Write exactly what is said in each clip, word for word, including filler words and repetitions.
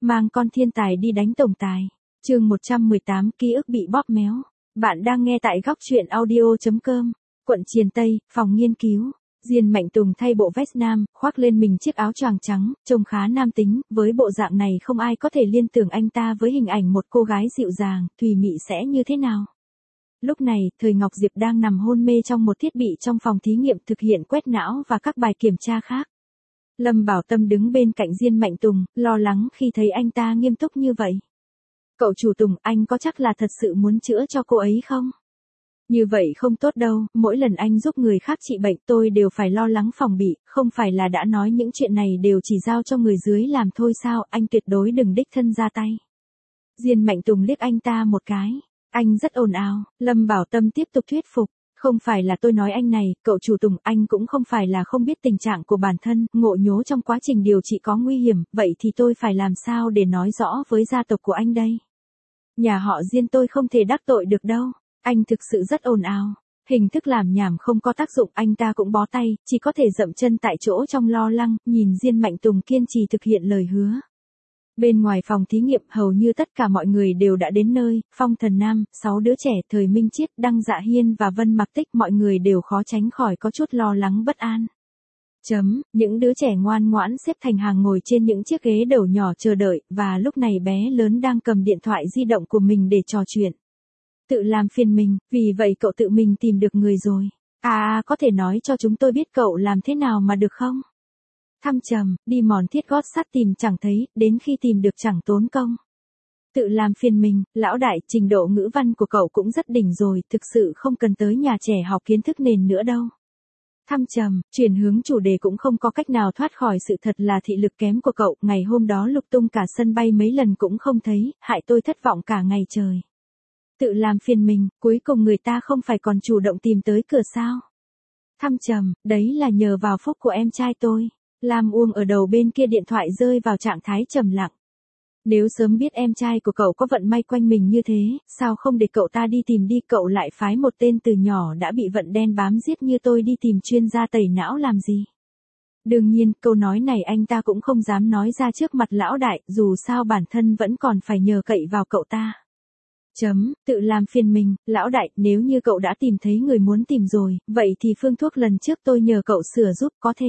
Mang con thiên tài đi đánh tổng tài. Chương một trăm mười tám ký ức bị bóp méo. Bạn đang nghe tại góc truyện audio chấm com. Quận Triền Tây, phòng nghiên cứu. Diên Mạnh Tùng thay bộ vest nam, khoác lên mình chiếc áo choàng trắng, trông khá nam tính, với bộ dạng này không ai có thể liên tưởng anh ta với hình ảnh một cô gái dịu dàng, thùy mị sẽ như thế nào. Lúc này, Thời Ngọc Diệp đang nằm hôn mê trong một thiết bị trong phòng thí nghiệm thực hiện quét não và các bài kiểm tra khác. Lâm Bảo Tâm đứng bên cạnh Diên Mạnh Tùng, lo lắng khi thấy anh ta nghiêm túc như vậy. Cậu chủ Tùng, anh có chắc là thật sự muốn chữa cho cô ấy không? Như vậy không tốt đâu, mỗi lần anh giúp người khác trị bệnh tôi đều phải lo lắng phòng bị, không phải là đã nói những chuyện này đều chỉ giao cho người dưới làm thôi sao, anh tuyệt đối đừng đích thân ra tay. Diên Mạnh Tùng liếc anh ta một cái, anh rất ồn ào, Lâm Bảo Tâm tiếp tục thuyết phục. Không phải là tôi nói anh này, cậu chủ Tùng, anh cũng không phải là không biết tình trạng của bản thân, ngộ nhớ trong quá trình điều trị có nguy hiểm, vậy thì tôi phải làm sao để nói rõ với gia tộc của anh đây? Nhà họ Diên tôi không thể đắc tội được đâu, anh thực sự rất ồn ào. Hình thức làm nhảm không có tác dụng, anh ta cũng bó tay, chỉ có thể dậm chân tại chỗ trong lo lắng, nhìn Diên Mạnh Tùng kiên trì thực hiện lời hứa. Bên ngoài phòng thí nghiệm hầu như tất cả mọi người đều đã đến nơi, Phong Thần Nam, sáu đứa trẻ, Thời Minh Chiết, Đăng Dạ Hiên và Vân Mặc Tích, mọi người đều khó tránh khỏi có chút lo lắng bất an. Chấm, những đứa trẻ ngoan ngoãn xếp thành hàng ngồi trên những chiếc ghế đầu nhỏ chờ đợi, và lúc này bé lớn đang cầm điện thoại di động của mình để trò chuyện. Tự làm phiền mình, vì vậy cậu tự mình tìm được người rồi. À, có thể nói cho chúng tôi biết cậu làm thế nào mà được không? Thăm trầm, đi mòn thiết gót sắt tìm chẳng thấy, đến khi tìm được chẳng tốn công. Tự làm phiền mình, lão đại, trình độ ngữ văn của cậu cũng rất đỉnh rồi, thực sự không cần tới nhà trẻ học kiến thức nền nữa đâu. Thăm trầm, chuyển hướng chủ đề cũng không có cách nào thoát khỏi sự thật là thị lực kém của cậu, ngày hôm đó lục tung cả sân bay mấy lần cũng không thấy, hại tôi thất vọng cả ngày trời. Tự làm phiền mình, cuối cùng người ta không phải còn chủ động tìm tới cửa sao. Thăm trầm, đấy là nhờ vào phúc của em trai tôi. Lam Uông ở đầu bên kia điện thoại rơi vào trạng thái trầm lặng. Nếu sớm biết em trai của cậu có vận may quanh mình như thế, sao không để cậu ta đi tìm đi, cậu lại phái một tên từ nhỏ đã bị vận đen bám giết như tôi đi tìm chuyên gia tẩy não làm gì? Đương nhiên, câu nói này anh ta cũng không dám nói ra trước mặt lão đại, dù sao bản thân vẫn còn phải nhờ cậy vào cậu ta. Chấm, tự làm phiền mình, lão đại, nếu như cậu đã tìm thấy người muốn tìm rồi, vậy thì phương thuốc lần trước tôi nhờ cậu sửa giúp có thế.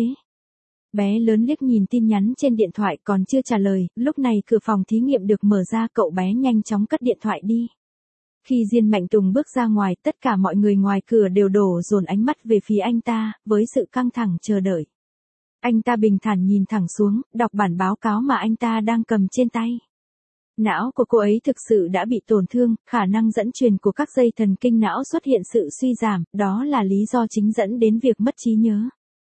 Bé lớn liếc nhìn tin nhắn trên điện thoại còn chưa trả lời, lúc này cửa phòng thí nghiệm được mở ra, cậu bé nhanh chóng cất điện thoại đi. Khi Diên Mạnh Tùng bước ra ngoài, tất cả mọi người ngoài cửa đều đổ dồn ánh mắt về phía anh ta, với sự căng thẳng chờ đợi. Anh ta bình thản nhìn thẳng xuống, đọc bản báo cáo mà anh ta đang cầm trên tay. Não của cô ấy thực sự đã bị tổn thương, khả năng dẫn truyền của các dây thần kinh não xuất hiện sự suy giảm, đó là lý do chính dẫn đến việc mất trí nhớ.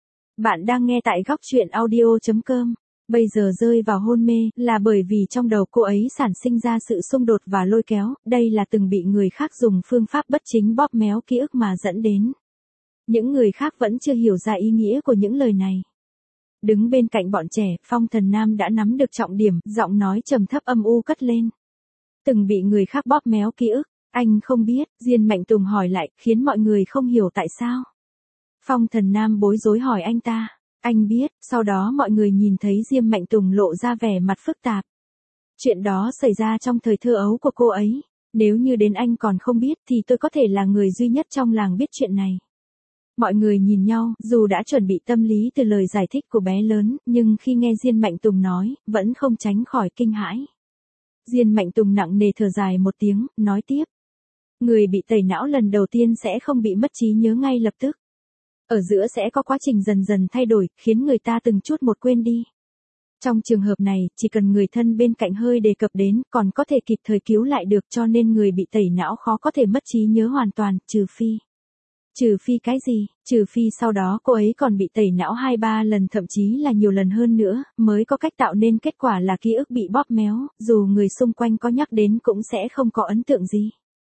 Bạn đang nghe tại góc truyện audio chấm com. Bây giờ rơi vào hôn mê, là bởi vì trong đầu cô ấy sản sinh ra sự xung đột và lôi kéo, đây là từng bị người khác dùng phương pháp bất chính bóp méo ký ức mà dẫn đến. Những người khác vẫn chưa hiểu ra ý nghĩa của những lời này. Đứng bên cạnh bọn trẻ, Phong Thần Nam đã nắm được trọng điểm, giọng nói trầm thấp âm u cất lên. Từng bị người khác bóp méo ký ức, anh không biết, Diên Mạnh Tùng hỏi lại, khiến mọi người không hiểu tại sao. Phong Thần Nam bối rối hỏi anh ta, anh biết, sau đó mọi người nhìn thấy Diên Mạnh Tùng lộ ra vẻ mặt phức tạp. Chuyện đó xảy ra trong thời thơ ấu của cô ấy, nếu như đến anh còn không biết thì tôi có thể là người duy nhất trong làng biết chuyện này. Mọi người nhìn nhau, dù đã chuẩn bị tâm lý từ lời giải thích của bé lớn, nhưng khi nghe Diên Mạnh Tùng nói, vẫn không tránh khỏi kinh hãi. Diên Mạnh Tùng nặng nề thở dài một tiếng, nói tiếp. Người bị tẩy não lần đầu tiên sẽ không bị mất trí nhớ ngay lập tức. Ở giữa sẽ có quá trình dần dần thay đổi, khiến người ta từng chút một quên đi. Trong trường hợp này, chỉ cần người thân bên cạnh hơi đề cập đến, còn có thể kịp thời cứu lại được, cho nên người bị tẩy não khó có thể mất trí nhớ hoàn toàn, trừ phi. Trừ phi cái gì? Trừ phi sau đó cô ấy còn bị tẩy não hai ba lần, thậm chí là nhiều lần hơn nữa, mới có cách tạo nên kết quả là ký ức bị bóp méo, dù người xung quanh có nhắc đến cũng sẽ không có ấn tượng gì.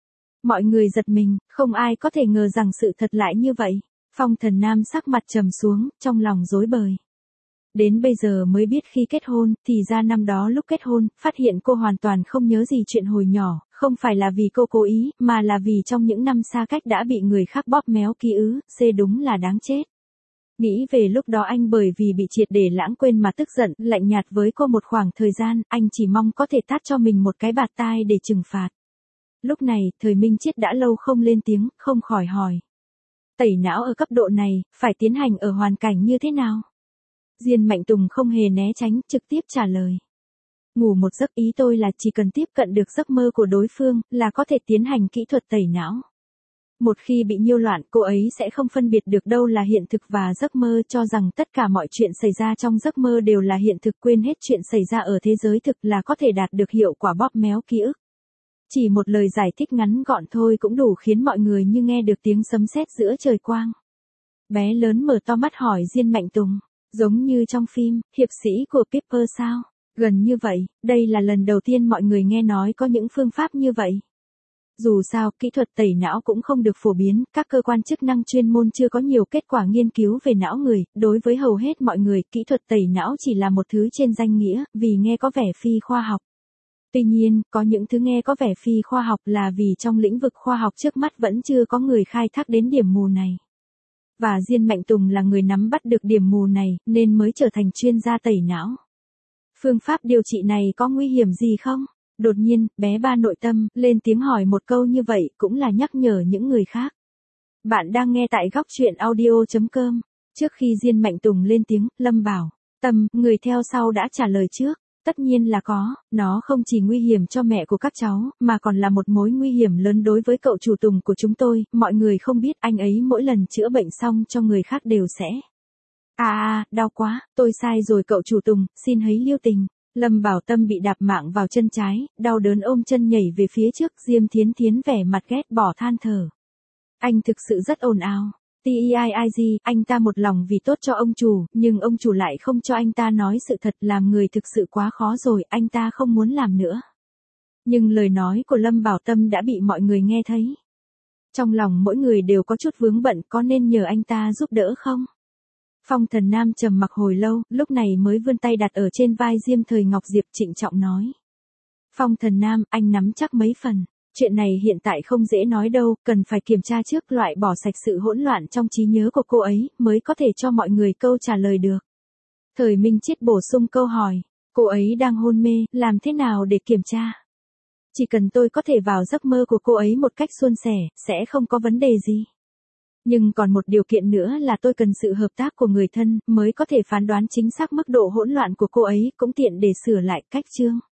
Mọi người giật mình, không ai có thể ngờ rằng sự thật lại như vậy. Phong Thần Nam sắc mặt trầm xuống, trong lòng rối bời. Đến bây giờ mới biết khi kết hôn, thì ra năm đó lúc kết hôn, phát hiện cô hoàn toàn không nhớ gì chuyện hồi nhỏ, không phải là vì cô cố ý, mà là vì trong những năm xa cách đã bị người khác bóp méo ký ức, xê đúng là đáng chết. Nghĩ về lúc đó anh bởi vì bị triệt để lãng quên mà tức giận, lạnh nhạt với cô một khoảng thời gian, anh chỉ mong có thể tát cho mình một cái bạt tai để trừng phạt. Lúc này, Thời Minh Chiết đã lâu không lên tiếng, không khỏi hỏi. Tẩy não ở cấp độ này, phải tiến hành ở hoàn cảnh như thế nào? Diên Mạnh Tùng không hề né tránh, trực tiếp trả lời. Ngủ một giấc, ý tôi là chỉ cần tiếp cận được giấc mơ của đối phương, là có thể tiến hành kỹ thuật tẩy não. Một khi bị nhiêu loạn, cô ấy sẽ không phân biệt được đâu là hiện thực và giấc mơ, cho rằng tất cả mọi chuyện xảy ra trong giấc mơ đều là hiện thực, quên hết chuyện xảy ra ở thế giới thực là có thể đạt được hiệu quả bóp méo ký ức. Chỉ một lời giải thích ngắn gọn thôi cũng đủ khiến mọi người như nghe được tiếng sấm sét giữa trời quang. Bé lớn mở to mắt hỏi Diên Mạnh Tùng, giống như trong phim, hiệp sĩ của Piper sao? Gần như vậy, đây là lần đầu tiên mọi người nghe nói có những phương pháp như vậy. Dù sao, kỹ thuật tẩy não cũng không được phổ biến, các cơ quan chức năng chuyên môn chưa có nhiều kết quả nghiên cứu về não người, đối với hầu hết mọi người, kỹ thuật tẩy não chỉ là một thứ trên danh nghĩa, vì nghe có vẻ phi khoa học. Tuy nhiên, có những thứ nghe có vẻ phi khoa học là vì trong lĩnh vực khoa học trước mắt vẫn chưa có người khai thác đến điểm mù này. Và Diên Mạnh Tùng là người nắm bắt được điểm mù này, nên mới trở thành chuyên gia tẩy não. Phương pháp điều trị này có nguy hiểm gì không? Đột nhiên, bé ba nội tâm, lên tiếng hỏi một câu như vậy, cũng là nhắc nhở những người khác. Bạn đang nghe tại góc truyện audio chấm com. Trước khi Diên Mạnh Tùng lên tiếng, Lâm bảo, Tâm, người theo sau đã trả lời trước. Tất nhiên là có, nó không chỉ nguy hiểm cho mẹ của các cháu, mà còn là một mối nguy hiểm lớn đối với cậu chủ Tùng của chúng tôi, mọi người không biết anh ấy mỗi lần chữa bệnh xong cho người khác đều sẽ. À à, đau quá, tôi sai rồi cậu chủ Tùng, xin hãy lưu tình. Lâm Bảo Tâm bị đạp mạng vào chân trái, đau đớn ôm chân nhảy về phía trước, Diêm Thiến Thiến vẻ mặt ghét bỏ than thở. Anh thực sự rất ồn ào. Tiig, anh ta một lòng vì tốt cho ông chủ, nhưng ông chủ lại không cho anh ta nói sự thật, làm người thực sự quá khó rồi, anh ta không muốn làm nữa. Nhưng lời nói của Lâm Bảo Tâm đã bị mọi người nghe thấy. Trong lòng mỗi người đều có chút vướng bận, có nên nhờ anh ta giúp đỡ không? Phong Thần Nam trầm mặc hồi lâu, lúc này mới vươn tay đặt ở trên vai Diêm Thời Ngọc Diệp, trịnh trọng nói. Phong Thần Nam, anh nắm chắc mấy phần. Chuyện này hiện tại không dễ nói đâu, cần phải kiểm tra trước, loại bỏ sạch sự hỗn loạn trong trí nhớ của cô ấy, mới có thể cho mọi người câu trả lời được. Thời Minh Chiết bổ sung câu hỏi, cô ấy đang hôn mê, làm thế nào để kiểm tra? Chỉ cần tôi có thể vào giấc mơ của cô ấy một cách suôn sẻ, sẽ không có vấn đề gì. Nhưng còn một điều kiện nữa là tôi cần sự hợp tác của người thân, mới có thể phán đoán chính xác mức độ hỗn loạn của cô ấy, cũng tiện để sửa lại cách chương.